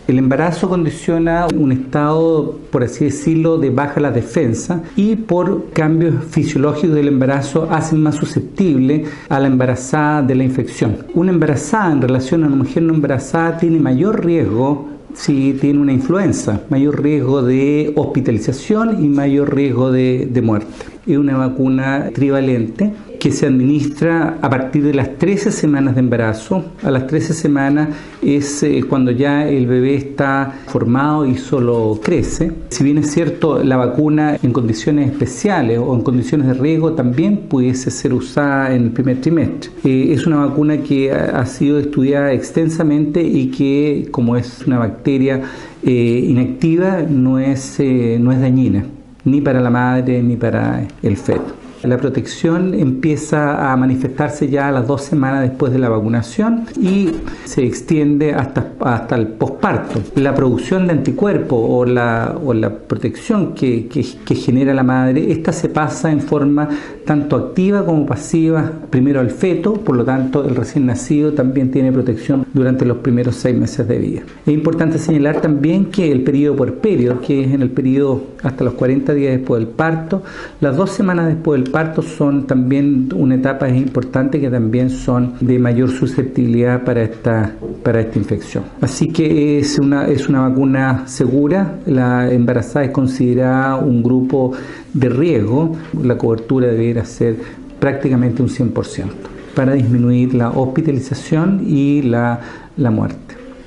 El embarazo condiciona un estado, por así decirlo, de baja la defensa y por cambios fisiológicos del embarazo hacen más susceptible a la embarazada de la infección. Una embarazada en relación a una mujer no embarazada tiene mayor riesgo si tiene una influenza, mayor riesgo de hospitalización y mayor riesgo de muerte. Es una vacuna trivalente que se administra a partir de las 13 semanas de embarazo. A las 13 semanas es cuando ya el bebé está formado y solo crece. Si bien es cierto, la vacuna en condiciones especiales o en condiciones de riesgo también pudiese ser usada en el primer trimestre. Es una vacuna que ha sido estudiada extensamente y que, como es una bacteria inactiva, no es dañina, ni para la madre ni para el feto. La protección empieza a manifestarse ya a las 2 semanas después de la vacunación y se extiende hasta el posparto. La producción de anticuerpos o la protección que genera la madre, esta se pasa en forma tanto activa como pasiva primero al feto, por lo tanto el recién nacido también tiene protección durante los primeros 6 meses de vida. Es importante señalar también que el periodo puerperio, que es en el periodo hasta los 40 días después del parto, las 2 semanas después del parto son también una etapa importante que también son de mayor susceptibilidad para esta infección. Así que es una vacuna segura. La embarazada es considerada un grupo de riesgo. La cobertura debería ser prácticamente un 100% para disminuir la hospitalización y la muerte.